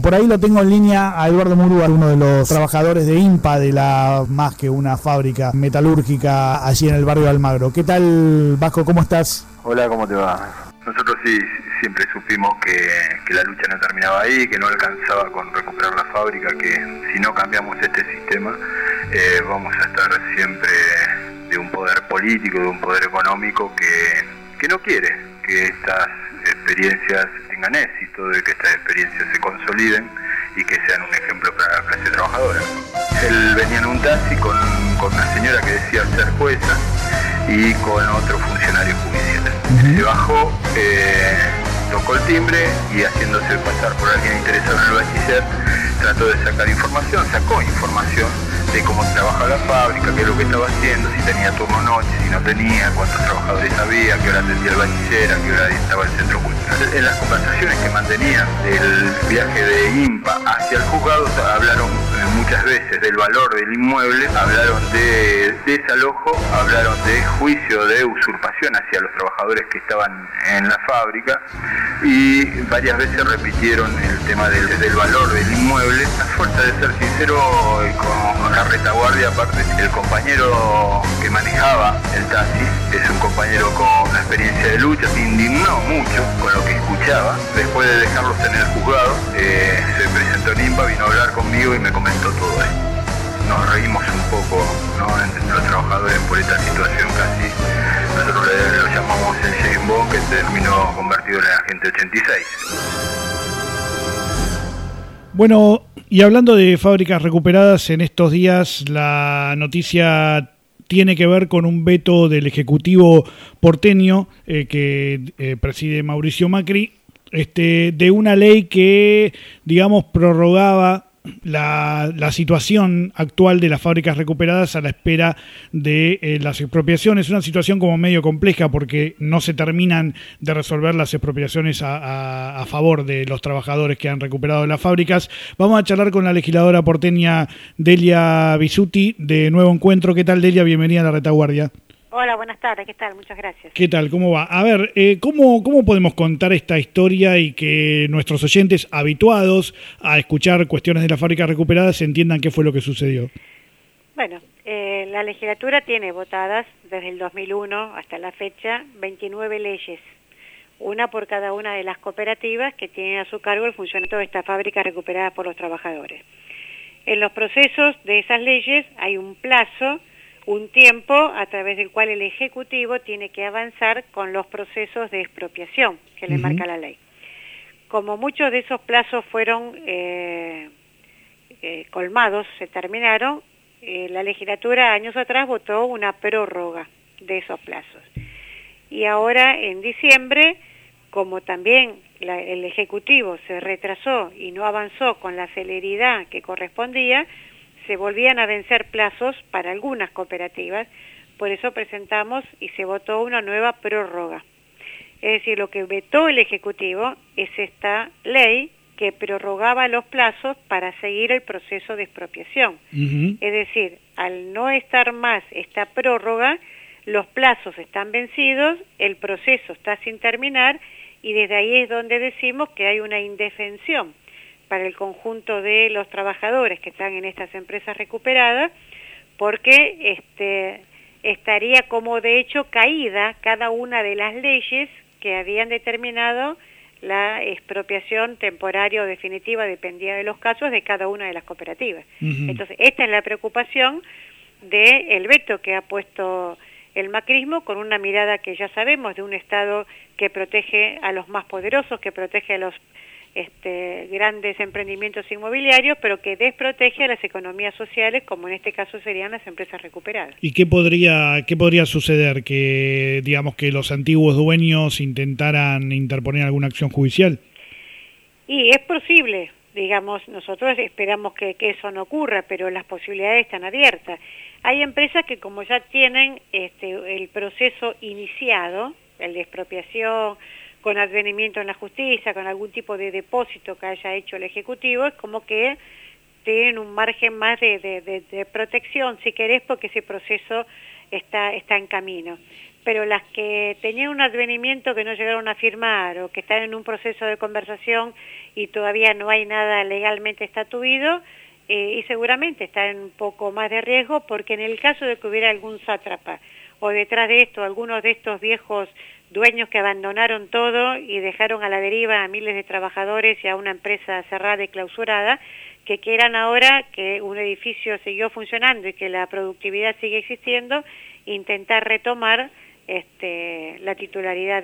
Por ahí lo tengo en línea a Eduardo Murúa, uno de los trabajadores de INPA, de la más que una fábrica metalúrgica allí en el barrio de Almagro. ¿Qué tal, Vasco? ¿Cómo estás? Hola, ¿cómo te va? Nosotros sí siempre supimos que la lucha no terminaba ahí, que no alcanzaba con recuperar la fábrica, que si no cambiamos este sistema vamos a estar siempre de un poder político, de un poder económico que no quiere que estas experiencias tengan éxito, de que estas experiencias se consoliden y que sean un ejemplo para la clase trabajadora. Él venía en un taxi con una señora que decía ser jueza y con otro funcionario judicial. Se bajó, tocó el timbre y haciéndose pasar por alguien interesado en el bachiller, trató de sacar información, sacó información de cómo trabajaba la fábrica, qué es lo que estaba haciendo, si tenía turno noche, si no tenía, cuántos trabajadores había, qué hora atendía el bachiller, a qué hora estaba el centro cultural. En las conversaciones que mantenían del viaje de INPA hacia el juzgado, hablaron muchas veces del valor del inmueble, hablaron de desalojo, hablaron de juicio de usurpación hacia los trabajadores que estaban en la fábrica y varias veces repitieron el tema del valor del inmueble. A fuerza de ser sincero, con la retaguardia, aparte, el compañero que manejaba el taxi es un compañero con una experiencia de lucha, se indignó mucho con lo que escuchaba. Después de dejarlos en el juzgado, se presentó en INPA, vino a hablar conmigo y me comentó todo esto. Nos reímos un poco, ¿no?, entre los trabajadores por esta situación casi. Nosotros lo llamamos el James Bond, que terminó convertido en el agente 86. Bueno, y hablando de fábricas recuperadas, en estos días la noticia tiene que ver con un veto del Ejecutivo porteño que preside Mauricio Macri, de una ley que, digamos, prorrogaba la situación actual de las fábricas recuperadas a la espera de las expropiaciones. Una situación como medio compleja porque no se terminan de resolver las expropiaciones a favor de los trabajadores que han recuperado las fábricas. Vamos a charlar con la legisladora porteña Delia Bisutti de Nuevo Encuentro. ¿Qué tal, Delia? Bienvenida a la retaguardia. Hola, buenas tardes, ¿qué tal? Muchas gracias. ¿Qué tal? ¿Cómo va? A ver, ¿cómo podemos contar esta historia y que nuestros oyentes habituados a escuchar cuestiones de las fábricas recuperadas entiendan qué fue lo que sucedió? Bueno, la legislatura tiene votadas desde el 2001 hasta la fecha 29 leyes, una por cada una de las cooperativas que tienen a su cargo el funcionamiento de estas fábricas recuperadas por los trabajadores. En los procesos de esas leyes hay un plazo, un tiempo a través del cual el Ejecutivo tiene que avanzar con los procesos de expropiación que le marca la ley. Como muchos de esos plazos fueron colmados, se terminaron, la legislatura años atrás votó una prórroga de esos plazos. Y ahora en diciembre, como también el Ejecutivo se retrasó y no avanzó con la celeridad que correspondía, se volvían a vencer plazos para algunas cooperativas, por eso presentamos y se votó una nueva prórroga. Es decir, lo que vetó el Ejecutivo es esta ley que prorrogaba los plazos para seguir el proceso de expropiación. Es decir, al no estar más esta prórroga, los plazos están vencidos, el proceso está sin terminar y desde ahí es donde decimos que hay una indefensión para el conjunto de los trabajadores que están en estas empresas recuperadas, porque estaría como de hecho caída cada una de las leyes que habían determinado la expropiación temporaria o definitiva, dependía de los casos, de cada una de las cooperativas. Entonces, esta es la preocupación del veto que ha puesto el macrismo, con una mirada que ya sabemos de un Estado que protege a los más poderosos, que protege a los grandes emprendimientos inmobiliarios, pero que desprotege a las economías sociales, como en este caso serían las empresas recuperadas. ¿Y qué podría suceder? ¿Que, digamos, que los antiguos dueños intentaran interponer alguna acción judicial? Y es posible, digamos, nosotros esperamos que eso no ocurra, pero las posibilidades están abiertas. Hay empresas que, como ya tienen el proceso iniciado, el de expropiación, con advenimiento en la justicia, con algún tipo de depósito que haya hecho el Ejecutivo, es como que tienen un margen más de protección, si querés, porque ese proceso está en camino. pero las que tenían un advenimiento que no llegaron a firmar o que están en un proceso de conversación y todavía no hay nada legalmente estatuido, y seguramente están en un poco más de riesgo, porque en el caso de que hubiera algún sátrapa o detrás de esto algunos de estos viejos dueños que abandonaron todo y dejaron a la deriva a miles de trabajadores y a una empresa cerrada y clausurada, que quieran ahora que un edificio siguió funcionando y que la productividad sigue existiendo, intentar retomar la titularidad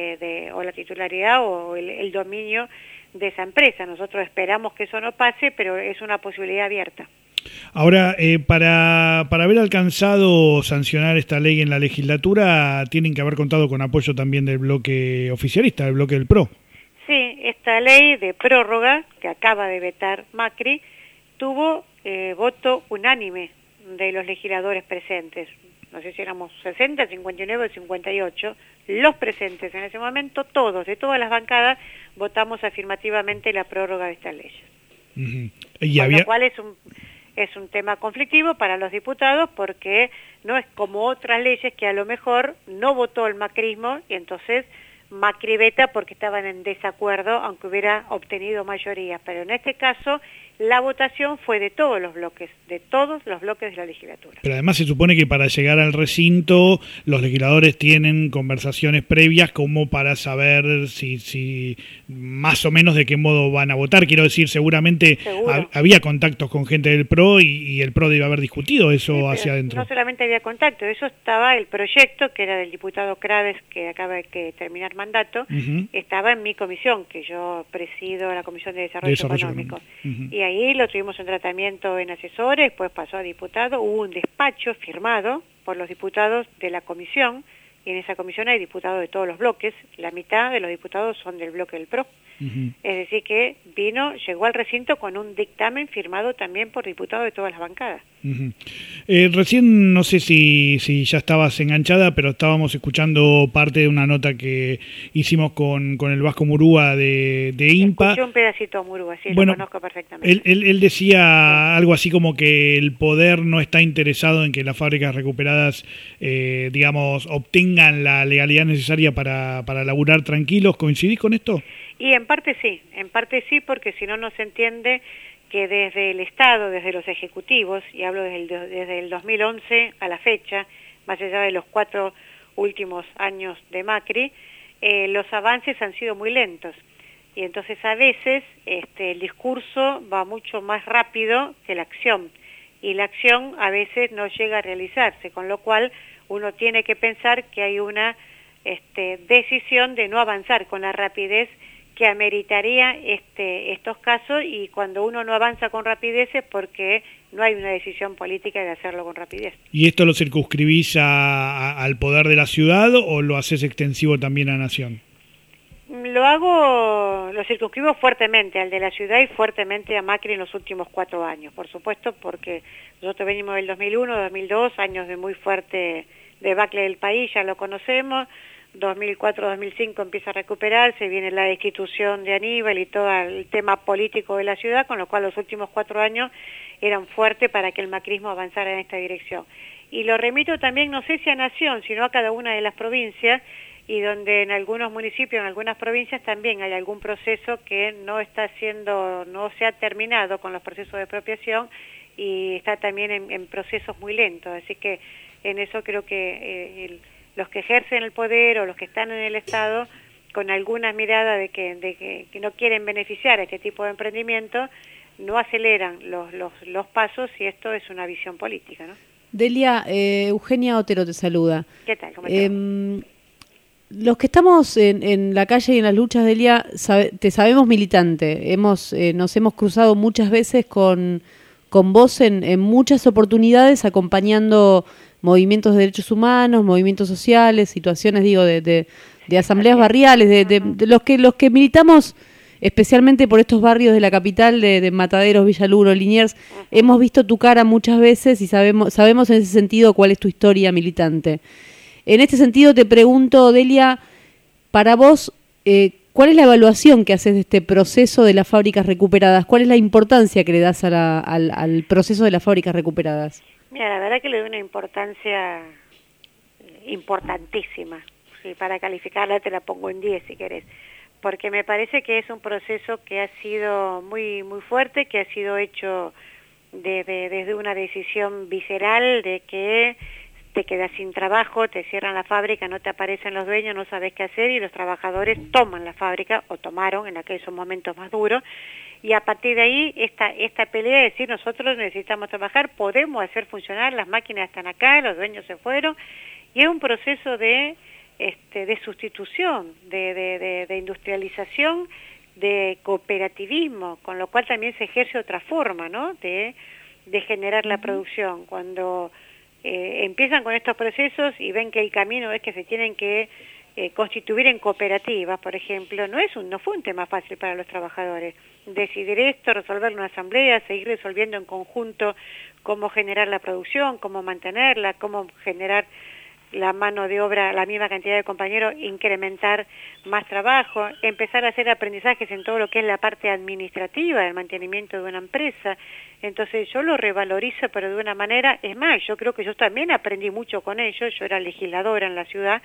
o el dominio de esa empresa. Nosotros esperamos que eso no pase, pero es una posibilidad abierta. Ahora, para haber alcanzado sancionar esta ley en la legislatura, tienen que haber contado con apoyo también del bloque oficialista, del bloque del PRO. Sí, esta ley de prórroga, que acaba de vetar Macri, tuvo voto unánime de los legisladores presentes. No sé si éramos 60, 59 o 58. Los presentes en ese momento, todos, de todas las bancadas, votamos afirmativamente la prórroga de estas leyes. Uh-huh. Lo cual es un tema conflictivo para los diputados, porque no es como otras leyes que a lo mejor no votó el macrismo y entonces Macri veta porque estaban en desacuerdo, aunque hubiera obtenido mayoría. Pero en este caso la votación fue de todos los bloques de la legislatura. Pero además se supone que para llegar al recinto los legisladores tienen conversaciones previas como para saber si más o menos de qué modo van a votar. Quiero decir, seguramente había contactos con gente del PRO y el PRO debe haber discutido eso, sí, hacia adentro. No solamente había contacto, eso estaba el proyecto que era del diputado Craves, que acaba de terminar mandato, uh-huh. Estaba en mi comisión, que yo presido la Comisión de Desarrollo Económico. Uh-huh. Y ahí lo tuvimos en tratamiento en asesores, después pasó a diputado, hubo un despacho firmado por los diputados de la comisión, y en esa comisión hay diputados de todos los bloques, la mitad de los diputados son del bloque del PRO. Uh-huh. Es decir que llegó al recinto con un dictamen firmado también por diputados de todas las bancadas. Uh-huh. Recién, no sé si ya estabas enganchada, pero estábamos escuchando parte de una nota que hicimos con el Vasco Murúa de INPA. Escuché un pedacito de Murúa, sí, bueno, lo conozco perfectamente. Él decía algo así como que el poder no está interesado en que las fábricas recuperadas, obtengan la legalidad necesaria para laburar tranquilos. ¿Coincidís con esto? Y en parte sí, porque si no, no se entiende que desde el Estado, desde los ejecutivos, y hablo desde el 2011 a la fecha, más allá de los 4 últimos años de Macri, los avances han sido muy lentos. Y entonces a veces el discurso va mucho más rápido que la acción. Y la acción a veces no llega a realizarse, con lo cual uno tiene que pensar que hay una decisión de no avanzar con la rapidez que ameritaría estos casos, y cuando uno no avanza con rapidez es porque no hay una decisión política de hacerlo con rapidez. ¿Y esto lo circunscribís al poder de la ciudad o lo haces extensivo también a Nación? Lo circunscribo fuertemente al de la ciudad y fuertemente a Macri en los últimos 4 años, por supuesto, porque nosotros venimos del 2001, 2002, años de muy fuerte debacle del país, ya lo conocemos. 2004-2005 empieza a recuperarse, viene la destitución de Aníbal y todo el tema político de la ciudad, con lo cual los últimos 4 años eran fuertes para que el macrismo avanzara en esta dirección. Y lo remito también, no sé si a Nación, sino a cada una de las provincias, y donde en algunos municipios, en algunas provincias también hay algún proceso que no se ha terminado con los procesos de expropiación y está también en procesos muy lentos. Así que en eso creo que los que ejercen el poder o los que están en el Estado, con alguna mirada de que no quieren beneficiar a este tipo de emprendimiento, no aceleran los pasos, y esto es una visión política, ¿no? Delia, Eugenia Otero te saluda. ¿Qué tal? ¿Cómo estás? Los que estamos en la calle y en las luchas, Delia, te sabemos militante. Nos hemos cruzado muchas veces con vos en muchas oportunidades, acompañando movimientos de derechos humanos, movimientos sociales, situaciones, de asambleas barriales, de los que militamos especialmente por estos barrios de la capital, de Mataderos, Villaluro, Liniers. Hemos visto tu cara muchas veces y sabemos en ese sentido cuál es tu historia militante. En este sentido te pregunto, Delia, para vos, ¿cuál es la evaluación que haces de este proceso de las fábricas recuperadas? ¿Cuál es la importancia que le das al proceso de las fábricas recuperadas? Mira, la verdad que le doy una importancia importantísima. Sí, para calificarla te la pongo en 10 si querés, porque me parece que es un proceso que ha sido muy fuerte, que ha sido hecho desde una decisión visceral de que te quedas sin trabajo, te cierran la fábrica, no te aparecen los dueños, no sabes qué hacer y los trabajadores toman la fábrica, o tomaron en aquellos momentos más duros, y a partir de ahí esta pelea de decir nosotros necesitamos trabajar, podemos hacer funcionar, las máquinas están acá, los dueños se fueron, y es un proceso de sustitución, de industrialización, de cooperativismo, con lo cual también se ejerce otra forma, ¿no?, de generar la producción. Cuando empiezan con estos procesos y ven que el camino es que se tienen que constituir en cooperativas, por ejemplo, no fue un tema fácil para los trabajadores. Decidir esto, resolverlo en una asamblea, seguir resolviendo en conjunto cómo generar la producción, cómo mantenerla, cómo generar la mano de obra, la misma cantidad de compañeros, incrementar más trabajo, empezar a hacer aprendizajes en todo lo que es la parte administrativa del mantenimiento de una empresa. Entonces yo lo revalorizo, pero de una manera, es más, yo creo que yo también aprendí mucho con ellos, yo era legisladora en la ciudad,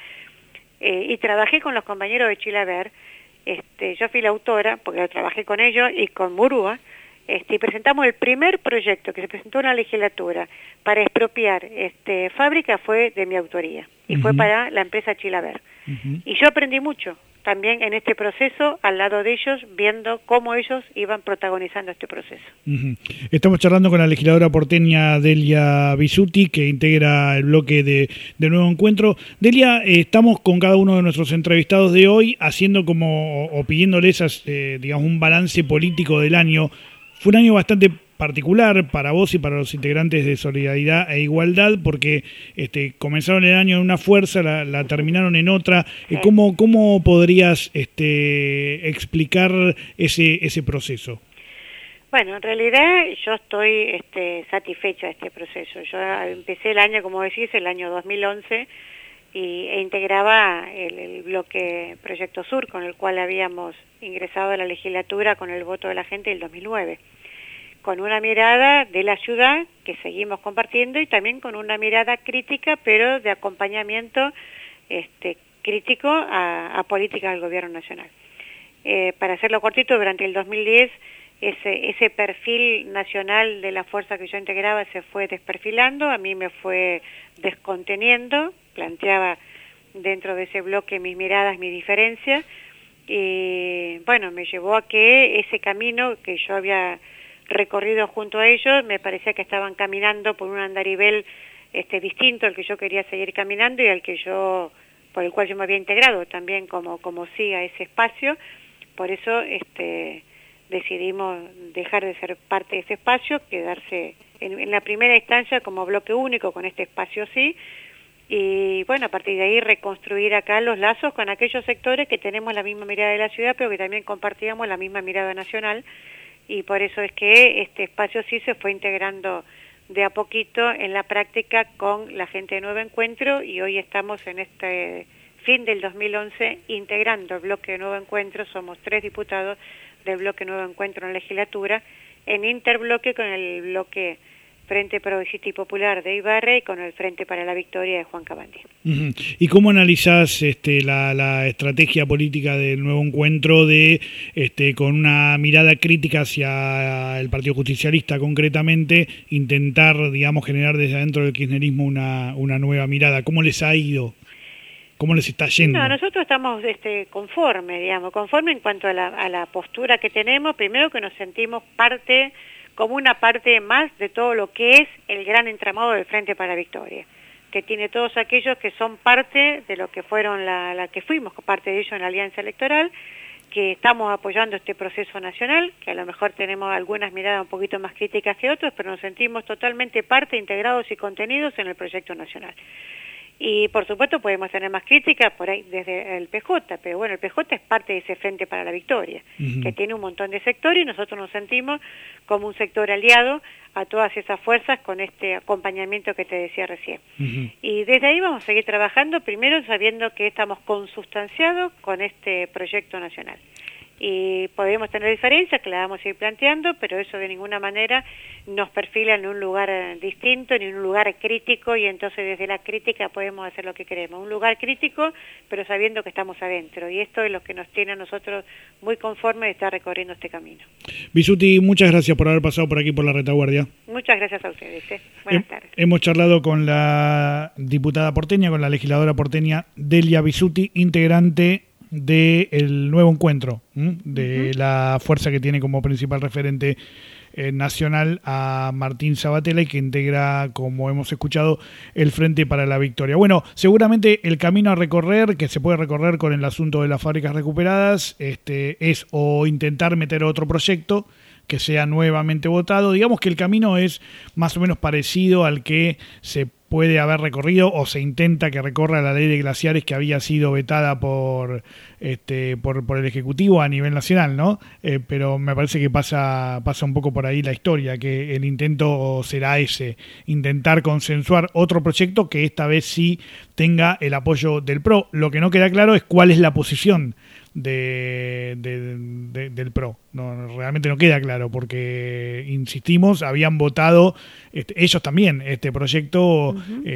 y trabajé con los compañeros de Chilaver, yo fui la autora, porque trabajé con ellos y con Murúa, y presentamos el primer proyecto que se presentó en la legislatura para expropiar fábrica, fue de mi autoría, y fue para la empresa Chilaver. Y yo aprendí mucho también en este proceso, al lado de ellos, viendo cómo ellos iban protagonizando este proceso. Estamos charlando con la legisladora porteña Delia Bisutti, que integra el bloque de Nuevo Encuentro. Delia, estamos con cada uno de nuestros entrevistados de hoy, haciendo como, o pidiéndoles, digamos, un balance político del año. Fue un año bastante particular para vos y para los integrantes de Solidaridad e Igualdad, porque comenzaron el año en una fuerza, la terminaron en otra. ¿Cómo podrías explicar ese proceso? Bueno, en realidad yo estoy satisfecha de este proceso. Yo empecé el año, como decís, el año 2011, e integraba el bloque Proyecto Sur, con el cual habíamos ingresado a la legislatura con el voto de la gente del 2009. Con una mirada de la ciudad que seguimos compartiendo y también con una mirada crítica, pero de acompañamiento crítico a políticas del gobierno nacional. Para hacerlo cortito, durante el 2010 ese perfil nacional de la fuerza que yo integraba se fue desperfilando, a mí me fue desconteniendo, planteaba dentro de ese bloque mis miradas, mis diferencias, y bueno, me llevó a que ese camino que yo había recorrido junto a ellos, me parecía que estaban caminando por un andarivel distinto al que yo quería seguir caminando y por el cual yo me había integrado también como sí a ese espacio. Por eso decidimos dejar de ser parte de ese espacio, quedarse en la primera instancia como bloque único con este espacio sí, y bueno, a partir de ahí reconstruir acá los lazos con aquellos sectores que tenemos la misma mirada de la ciudad, pero que también compartíamos la misma mirada nacional. Y por eso es que este espacio sí se fue integrando de a poquito en la práctica con la gente de Nuevo Encuentro, y hoy estamos en este fin del 2011 integrando el bloque de Nuevo Encuentro. Somos 3 diputados del bloque Nuevo Encuentro en legislatura, en interbloque con el bloque Frente Progresista y Popular de Ibarra y con el Frente para la Victoria de Juan Cabandi. ¿Y cómo analizás la estrategia política del Nuevo Encuentro con una mirada crítica hacia el Partido Justicialista concretamente, intentar, digamos, generar desde adentro del kirchnerismo una nueva mirada? ¿Cómo les ha ido? ¿Cómo les está yendo? No, nosotros estamos conforme en cuanto a la postura que tenemos. Primero, que nos sentimos como una parte más de todo lo que es el gran entramado del Frente para la Victoria, que tiene todos aquellos que son parte de lo que fueron que fuimos parte de ellos en la alianza electoral, que estamos apoyando este proceso nacional, que a lo mejor tenemos algunas miradas un poquito más críticas que otros, pero nos sentimos totalmente parte, integrados y contenidos en el proyecto nacional. Y por supuesto podemos tener más críticas por ahí desde el PJ, pero bueno, el PJ es parte de ese Frente para la Victoria, que tiene un montón de sectores, y nosotros nos sentimos como un sector aliado a todas esas fuerzas con este acompañamiento que te decía recién. Y desde ahí vamos a seguir trabajando, primero sabiendo que estamos consustanciados con este proyecto nacional. y podemos tener diferencias que las vamos a ir planteando, pero eso de ninguna manera nos perfila en un lugar distinto, ni en un lugar crítico, y entonces desde la crítica podemos hacer lo que queremos. Un lugar crítico, pero sabiendo que estamos adentro, y esto es lo que nos tiene a nosotros muy conformes de estar recorriendo este camino. Bisuti, muchas gracias por haber pasado por aquí por la retaguardia. Muchas gracias a ustedes. Buenas tardes. Hemos charlado con la diputada porteña, con la legisladora porteña Delia Bisuti, integrante del nuevo encuentro, de la fuerza que tiene como principal referente nacional a Martín Sabatella y que integra, como hemos escuchado, el Frente para la Victoria. Bueno, seguramente el camino a recorrer, que se puede recorrer con el asunto de las fábricas recuperadas, es o intentar meter otro proyecto que sea nuevamente votado. Digamos que el camino es más o menos parecido al que se puede haber recorrido o se intenta que recorra la ley de glaciares, que había sido vetada por el Ejecutivo a nivel nacional, ¿no? Pero me parece que pasa un poco por ahí la historia, que el intento será ese, intentar consensuar otro proyecto que esta vez sí tenga el apoyo del PRO. Lo que no queda claro es cuál es la posición del PRO. No, realmente no queda claro, porque insistimos, habían votado ellos también este proyecto,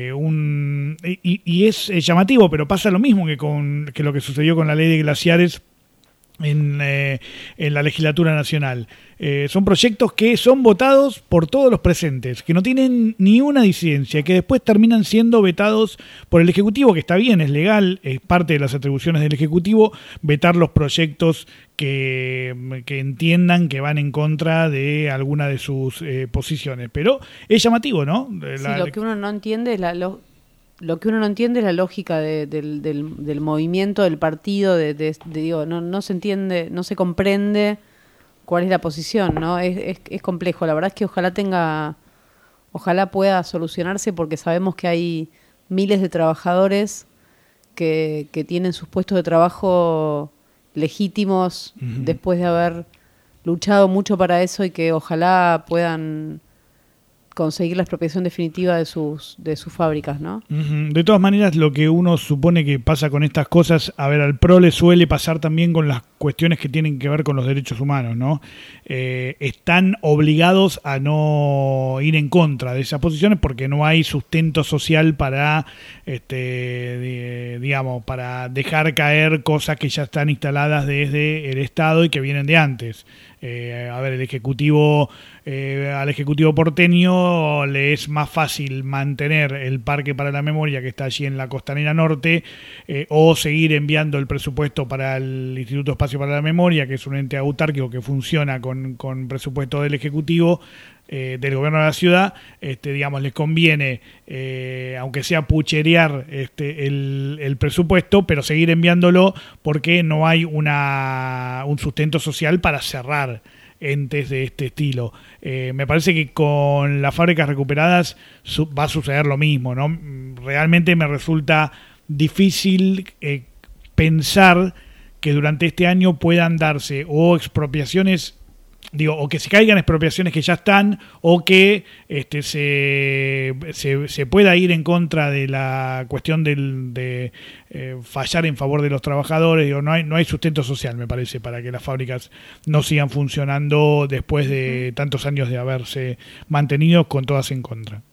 y es llamativo, pero pasa lo mismo que lo que sucedió con la ley de glaciares en la legislatura nacional. Son proyectos que son votados por todos los presentes, que no tienen ni una disidencia, que después terminan siendo vetados por el Ejecutivo, que está bien, es legal, es parte de las atribuciones del Ejecutivo vetar los proyectos que entiendan que van en contra de alguna de sus posiciones. Pero es llamativo, ¿no? Lo que uno no entiende es lo que uno no entiende es la lógica del movimiento, del partido, digo, no se entiende, no se comprende cuál es la posición, ¿no? Es complejo. La verdad es que ojalá pueda solucionarse, porque sabemos que hay miles de trabajadores que tienen sus puestos de trabajo legítimos después de haber luchado mucho para eso, y que ojalá puedan conseguir la expropiación definitiva de sus fábricas, ¿no? De todas maneras, lo que uno supone que pasa con estas cosas, a ver, al PRO le suele pasar también con las cuestiones que tienen que ver con los derechos humanos, ¿no? Están obligados a no ir en contra de esas posiciones porque no hay sustento social para, digamos, para dejar caer cosas que ya están instaladas desde el Estado y que vienen de antes. A ver, al Ejecutivo porteño le es más fácil mantener el Parque para la Memoria, que está allí en la Costanera Norte, o seguir enviando el presupuesto para el Instituto Espacio para la Memoria, que es un ente autárquico que funciona con presupuesto del Ejecutivo, del gobierno de la ciudad. Digamos, les conviene, aunque sea pucherear el presupuesto, pero seguir enviándolo porque no hay un sustento social para cerrar entes de este estilo. Me parece que con las fábricas recuperadas va a suceder lo mismo, ¿no? Realmente me resulta difícil pensar que durante este año puedan darse o expropiaciones, o que se caigan expropiaciones que ya están, o que se pueda ir en contra de la cuestión de fallar en favor de los trabajadores. No hay sustento social, me parece, para que las fábricas no sigan funcionando después de tantos años de haberse mantenido con todas en contra.